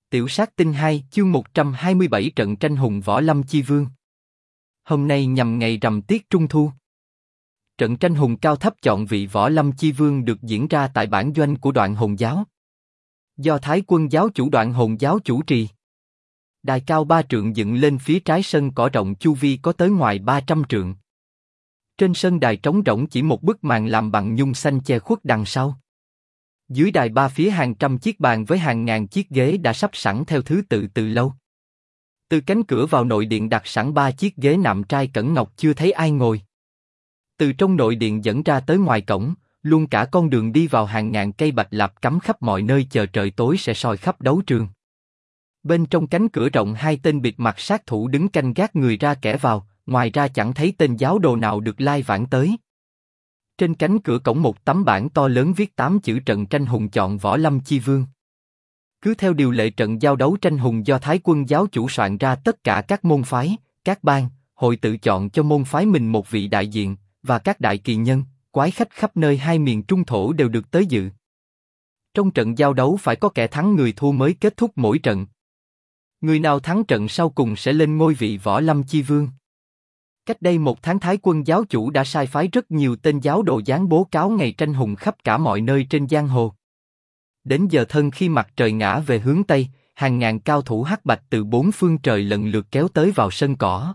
Tiểu sát tinh 2, chương 127 trận tranh hùng võ lâm chi vương. Hôm nay nhằm ngày rằm tiết trung thu. Trận tranh hùng cao thấp chọn vị võ lâm chi vương được diễn ra tại bản doanh của Đoạn Hồn giáo. Do Thái Quân giáo chủ Đoạn Hồn giáo chủ trì. Đài cao 3 trượng dựng lên phía trái sân cỏ rộng chu vi có tới ngoài 300 trượng. Trên sân đài trống rỗng chỉ một bức màn làm bằng nhung xanh che khuất đằng sau. Dưới đài ba phía hàng trăm chiếc bàn với hàng ngàn chiếc ghế đã sắp sẵn theo thứ tự từ lâu. Từ cánh cửa vào nội điện đặt sẵn 3 chiếc ghế nạm trai cẩn ngọc chưa thấy ai ngồi. Từ trong nội điện dẫn ra tới ngoài cổng, luôn cả con đường đi vào hàng ngàn cây bạch lạp cắm khắp mọi nơi chờ trời tối sẽ soi khắp đấu trường. Bên trong cánh cửa rộng 2 tên bịt mặt sát thủ đứng canh gác người ra kẻ vào, ngoài ra chẳng thấy tên giáo đồ nào được lai vãng tới. Trên cánh cửa cổng một tấm bảng to lớn viết 8 chữ trận tranh hùng chọn võ lâm chi vương. Cứ theo điều lệ trận giao đấu tranh hùng do Thái Quân giáo chủ soạn ra, tất cả các môn phái, các bang, hội tự chọn cho môn phái mình một vị đại diện, và các đại kỳ nhân, quái khách khắp nơi hai miền trung thổ đều được tới dự. Trong trận giao đấu phải có kẻ thắng người thua mới kết thúc mỗi trận. Người nào thắng trận sau cùng sẽ lên ngôi vị võ lâm chi vương. Cách đây 1 tháng Thái Quân giáo chủ đã sai phái rất nhiều tên giáo đồ dán bố cáo ngày tranh hùng khắp cả mọi nơi trên giang hồ. Đến giờ thân khi mặt trời ngã về hướng Tây, hàng ngàn cao thủ hắc bạch từ 4 phương trời lần lượt kéo tới vào sân cỏ.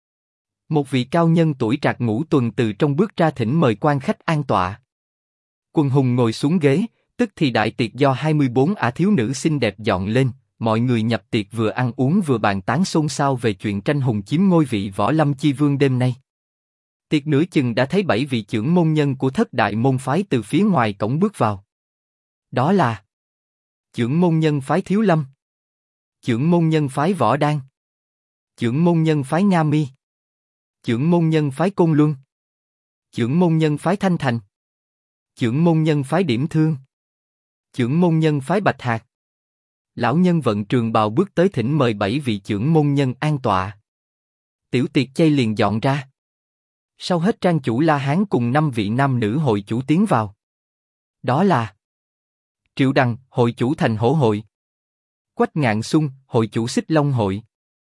Một vị cao nhân tuổi trạc ngũ tuần từ trong bước ra thỉnh mời quan khách an tọa. Quần hùng ngồi xuống ghế, tức thì đại tiệc do 24 ả thiếu nữ xinh đẹp dọn lên. Mọi người nhập tiệc vừa ăn uống vừa bàn tán xôn xao về chuyện tranh hùng chiếm ngôi vị võ lâm chi vương đêm nay. Tiệc nửa chừng đã thấy 7 vị trưởng môn nhân của thất đại môn phái từ phía ngoài cổng bước vào. Đó là trưởng môn nhân phái Thiếu Lâm, trưởng môn nhân phái Võ Đan, trưởng môn nhân phái Nga Mi, trưởng môn nhân phái Côn Luân, trưởng môn nhân phái Thanh Thành, trưởng môn nhân phái Điểm Thương, trưởng môn nhân phái Bạch Hạc. Lão nhân vận trường bào bước tới thỉnh mời 7 vị trưởng môn nhân an tọa. Tiểu tiệc chay liền dọn ra. Sau hết trang chủ La Hán cùng 5 vị nam nữ hội chủ tiến vào. Đó là Triệu Đằng, hội chủ Thành Hổ hội; Quách Ngạn Xung, hội chủ Xích Long hội;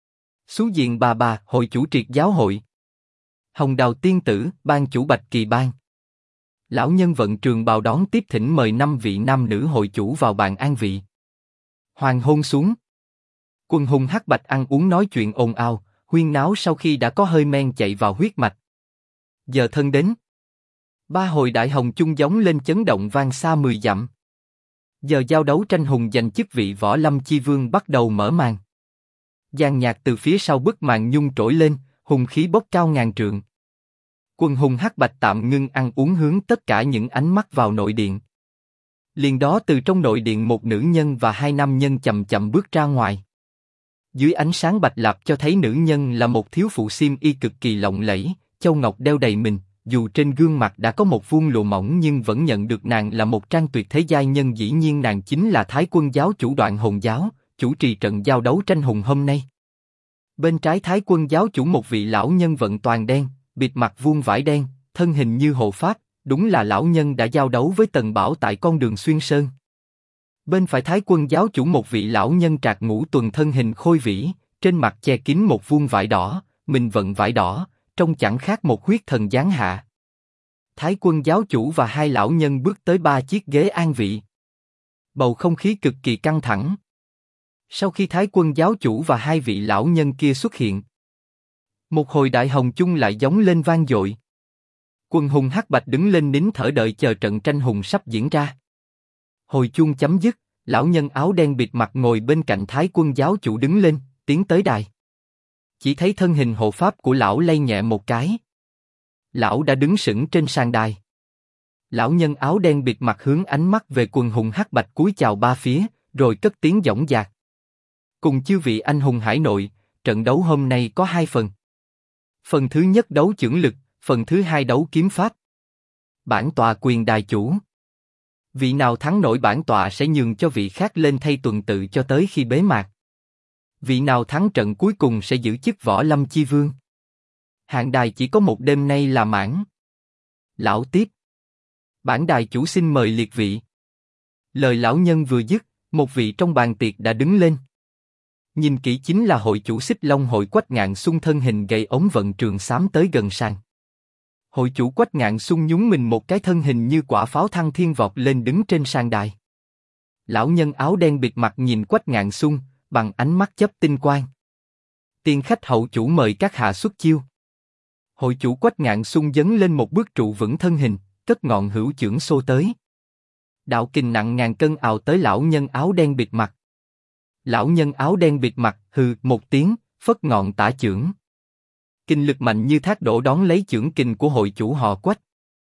Xú Diện Bà, hội chủ Triệt Giáo hội; Hồng Đào Tiên Tử, ban chủ Bạch Kỳ Bang. Lão nhân vận trường bào đón tiếp thỉnh mời 5 vị nam nữ hội chủ vào bàn an vị. Hoàng hôn xuống. Quần hùng hắc bạch ăn uống nói chuyện ồn ào, huyên náo sau khi đã có hơi men chạy vào huyết mạch. Giờ thân đến. 3 hồi đại hồng chung giống lên chấn động vang xa 10 dặm. Giờ giao đấu tranh hùng giành chức vị võ lâm chi vương bắt đầu mở màn. Giàn nhạc từ phía sau bức màn nhung trỗi lên, hùng khí bốc cao ngàn trượng. Quần hùng hắc bạch tạm ngưng ăn uống hướng tất cả những ánh mắt vào nội điện. Liền đó từ trong nội điện một nữ nhân và 2 nam nhân chậm chậm bước ra ngoài. Dưới ánh sáng bạch lạp cho thấy nữ nhân là một thiếu phụ xiêm y cực kỳ lộng lẫy, châu ngọc đeo đầy mình, dù trên gương mặt đã có một vuông lụa mỏng nhưng vẫn nhận được nàng là một trang tuyệt thế giai nhân. Dĩ nhiên nàng chính là Thái Quân giáo chủ Đoạn Hồn giáo, chủ trì trận giao đấu tranh hùng hôm nay. Bên trái Thái Quân giáo chủ một vị lão nhân vận toàn đen, bịt mặt vuông vải đen, thân hình như hộ pháp. Đúng là lão nhân đã giao đấu với Tần Bảo tại con đường Xuyên Sơn. Bên phải Thái Quân giáo chủ một vị lão nhân trạc ngũ tuần, thân hình khôi vĩ, trên mặt che kín một vuông vải đỏ, mình vận vải đỏ, trông chẳng khác một huyết thần giáng hạ. Thái Quân giáo chủ và 2 lão nhân bước tới 3 chiếc ghế an vị. Bầu không khí cực kỳ căng thẳng. Sau khi Thái Quân giáo chủ và 2 vị lão nhân kia xuất hiện, một hồi đại hồng chung lại giống lên vang dội. Quần hùng hắc bạch đứng lên nín thở đợi chờ trận tranh hùng sắp diễn ra. Hồi chuông chấm dứt, lão nhân áo đen bịt mặt ngồi bên cạnh Thái Quân giáo chủ đứng lên, tiến tới đài. Chỉ thấy thân hình hộ pháp của lão lay nhẹ một cái. Lão đã đứng sững trên sàn đài. Lão nhân áo đen bịt mặt hướng ánh mắt về quần hùng hắc bạch cúi chào 3 phía, rồi cất tiếng dõng dạc. Cùng chư vị anh hùng hải nội, trận đấu hôm nay có 2 phần. Phần thứ nhất đấu chưởng lực, phần thứ 2 đấu kiếm pháp. Bản tọa quyền đài chủ. Vị nào thắng nổi bản tọa sẽ nhường cho vị khác lên thay tuần tự cho tới khi bế mạc. Vị nào thắng trận cuối cùng sẽ giữ chức võ lâm chi vương. Hạng đài chỉ có một đêm nay là mãn. Lão tiếp. Bản đài chủ xin mời liệt vị. Lời lão nhân vừa dứt, một vị trong bàn tiệc đã đứng lên, Nhìn kỹ chính là hội chủ Xích Long Hội Quách Ngạn Xuân, thân hình gầy ốm vận trường xám tới gần sàn. Hội chủ Quách Ngạn Xuân nhún mình một cái, thân hình như quả pháo thăng thiên vọt lên đứng trên sàn đài. Lão nhân áo đen bịt mặt nhìn Quách Ngạn Xuân bằng ánh mắt chớp tinh quang. Tiên khách hậu chủ mời các hạ xuất chiêu. Hội chủ Quách Ngạn Xuân dấn lên một bước trụ vững thân hình, cất ngọn hữu chưởng xô tới. Đạo kình nặng ngàn cân ào tới lão nhân áo đen bịt mặt. Lão nhân áo đen bịt mặt hừ một tiếng, phất ngọn tả chưởng. Kình lực mạnh như thác đổ đón lấy chưởng kình của hội chủ họ Quách.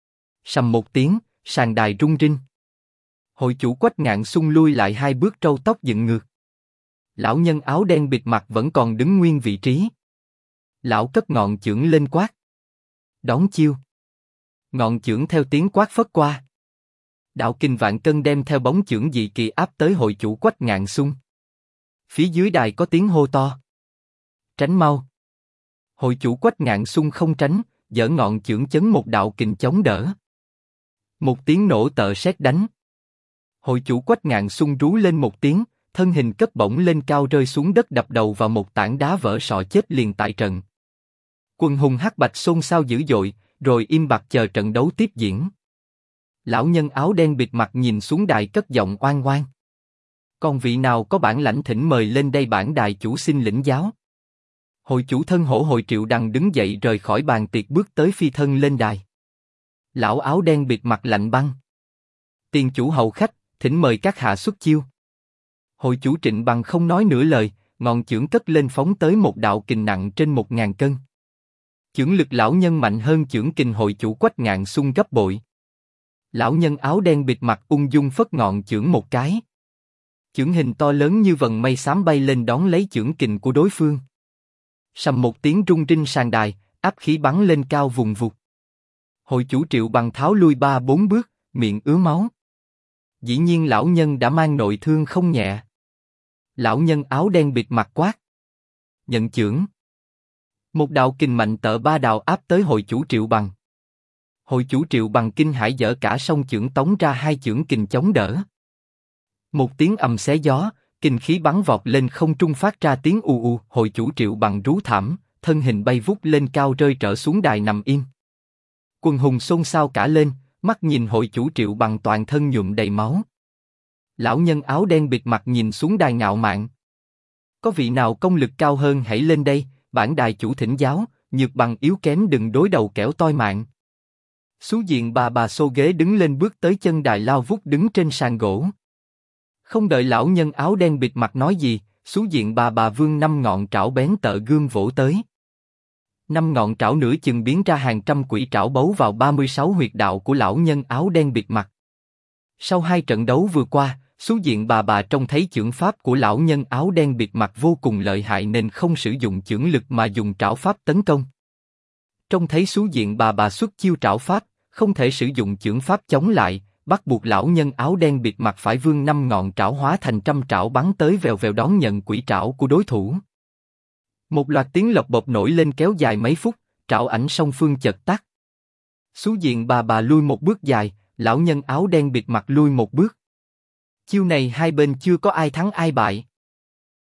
Sầm một tiếng, sàn đài rung rinh. Hội chủ Quách Ngạn Xuân lui lại hai bước, râu tóc dựng ngược. Lão nhân áo đen bịt mặt vẫn còn đứng nguyên vị trí. Lão cất ngọn chưởng lên quát. Đón chiêu. Ngọn chưởng theo tiếng quát phất qua. Đạo kình vạn cân đem theo bóng chưởng dị kỳ áp tới hội chủ Quách Ngạn Xuân. Phía dưới đài có tiếng hô to. Tránh mau. Hội chủ Quách Ngạn Xuân không tránh, giở ngọn chưởng chấn một đạo kình chống đỡ. Một tiếng nổ tợ sét đánh. Hội chủ Quách Ngạn Xuân rú lên một tiếng, thân hình cất bổng lên cao rơi xuống đất, đập đầu vào một tảng đá vỡ sọ, chết liền tại trận. Quần hùng hắc bạch xôn xao dữ dội, rồi im bặt chờ trận đấu tiếp diễn. Lão nhân áo đen bịt mặt nhìn xuống đài cất giọng oan oan. Còn vị nào có bản lãnh thỉnh mời lên đây, bản đài chủ xin lĩnh giáo. Hội chủ thân hổ Hội Triệu Đằng đứng dậy rời khỏi bàn tiệc, bước tới phi thân lên đài. Lão áo đen bịt mặt lạnh băng. Tiền chủ hậu khách, thỉnh mời các hạ xuất chiêu. Hội chủ Trịnh Bằng không nói nửa lời, ngọn chưởng cất lên phóng tới một đạo kình nặng trên 1000 cân. Chưởng lực lão nhân mạnh hơn chưởng kình hội chủ Quách Ngạn Xuân gấp bội. Lão nhân áo đen bịt mặt ung dung phất ngọn chưởng một cái. Chưởng hình to lớn như vần mây xám bay lên đón lấy chưởng kình của đối phương. Sầm một tiếng rung rinh sàn đài, áp khí bắn lên cao vùng vụt. Hội chủ Triệu Bằng tháo lui 3-4 bước, miệng ứa máu. Dĩ nhiên lão nhân đã mang nội thương không nhẹ. Lão nhân áo đen bịt mặt quát. Nhận chưởng. Một đạo kình mạnh tợ ba đạo áp tới hội chủ Triệu Bằng. Hội chủ Triệu Bằng kinh hãi dở cả song chưởng tống ra hai chưởng kình chống đỡ. Một tiếng ầm xé gió, kình khí bắn vọt lên không trung phát ra tiếng u u. Hội chủ Triệu Bằng rú thảm, thân hình bay vút lên cao rơi trở xuống đài nằm im. Quần hùng xôn xao cả lên, mắt nhìn hội chủ Triệu Bằng toàn thân nhuộm đầy máu. Lão nhân áo đen bịt mặt nhìn xuống đài ngạo mạn. Có vị nào công lực cao hơn hãy lên đây, bản đài chủ thỉnh giáo, nhược bằng yếu kém đừng đối đầu kẻo toi mạng. Xú diện bà xô ghế đứng lên bước tới chân đài lao vút đứng trên sàn gỗ. Không đợi lão nhân áo đen bịt mặt nói gì, xú diện bà vươn 5 ngọn trảo bén tợ gươm vỗ tới. 5 ngọn trảo nửa chừng biến ra hàng trăm quỷ trảo bấu vào 36 huyệt đạo của lão nhân áo đen bịt mặt. Sau 2 trận đấu vừa qua, xú diện bà trông thấy chưởng pháp của lão nhân áo đen bịt mặt vô cùng lợi hại nên không sử dụng chưởng lực mà dùng trảo pháp tấn công. Trông thấy xú diện bà xuất chiêu trảo pháp, không thể sử dụng chưởng pháp chống lại, bắt buộc lão nhân áo đen bịt mặt phải vươn 5 ngọn trảo hóa thành trăm trảo bắn tới vèo vèo đón nhận quỷ trảo của đối thủ. Một loạt tiếng lộc bộc nổi lên kéo dài mấy phút, trảo ảnh song phương chợt tắt. Xú diện bà lui một bước dài, lão nhân áo đen bịt mặt lui một bước. Chiêu này hai bên chưa có ai thắng ai bại.